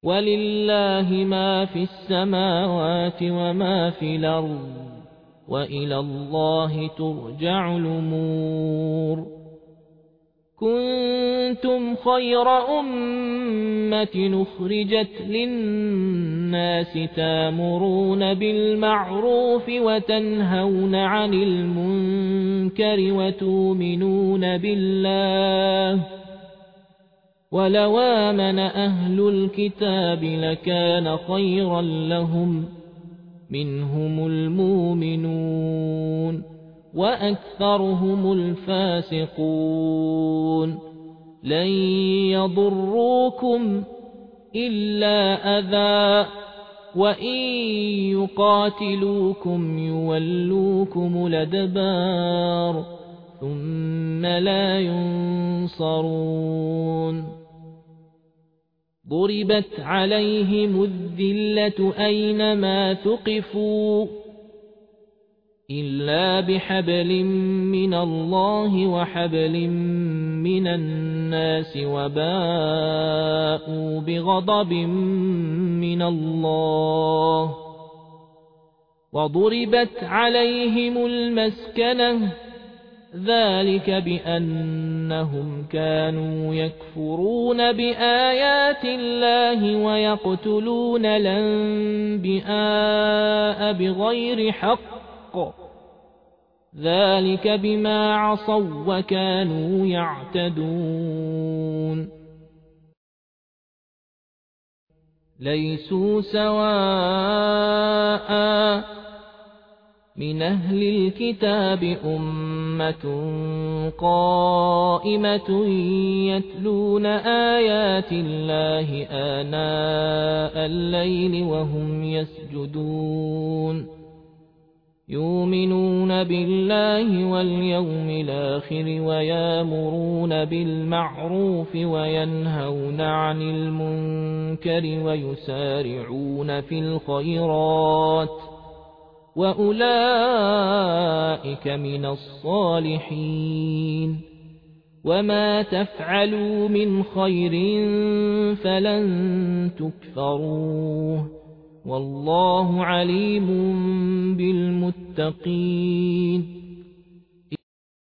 ولله ما في السماوات وما في الأرض وإلى الله ترجع الأمور كنتم خير أمة أخرجت للناس تأمرون بالمعروف وتنهون عن المنكر وتؤمنون بالله ولو آمن أهل الكتاب لكان خيرا لهم منهم المؤمنون وأكثرهم الفاسقون لن يضروكم إلا أذى وإن يقاتلوكم يولوكم الأدبار ثم لا ينصرون ضربت عليهم الذلة أينما ثقفوا إلا بحبل من الله وحبل من الناس وباءوا بغضب من الله وضربت عليهم المسكنة ذلك بأنهم كانوا يكفرون بآيات الله ويقتلون الأنبياء بغير حق ذلك بما عصوا وكانوا يعتدون ليسوا سواء من أهل الكتاب أمة قائمة يتلون آيات الله آناء الليل وهم يسجدون يؤمنون بالله واليوم الآخر ويأمرون بالمعروف وينهون عن المنكر ويسارعون في الخيرات وأولئك من الصالحين وما تفعلوا من خير فلن تكفروه والله عليم بالمتقين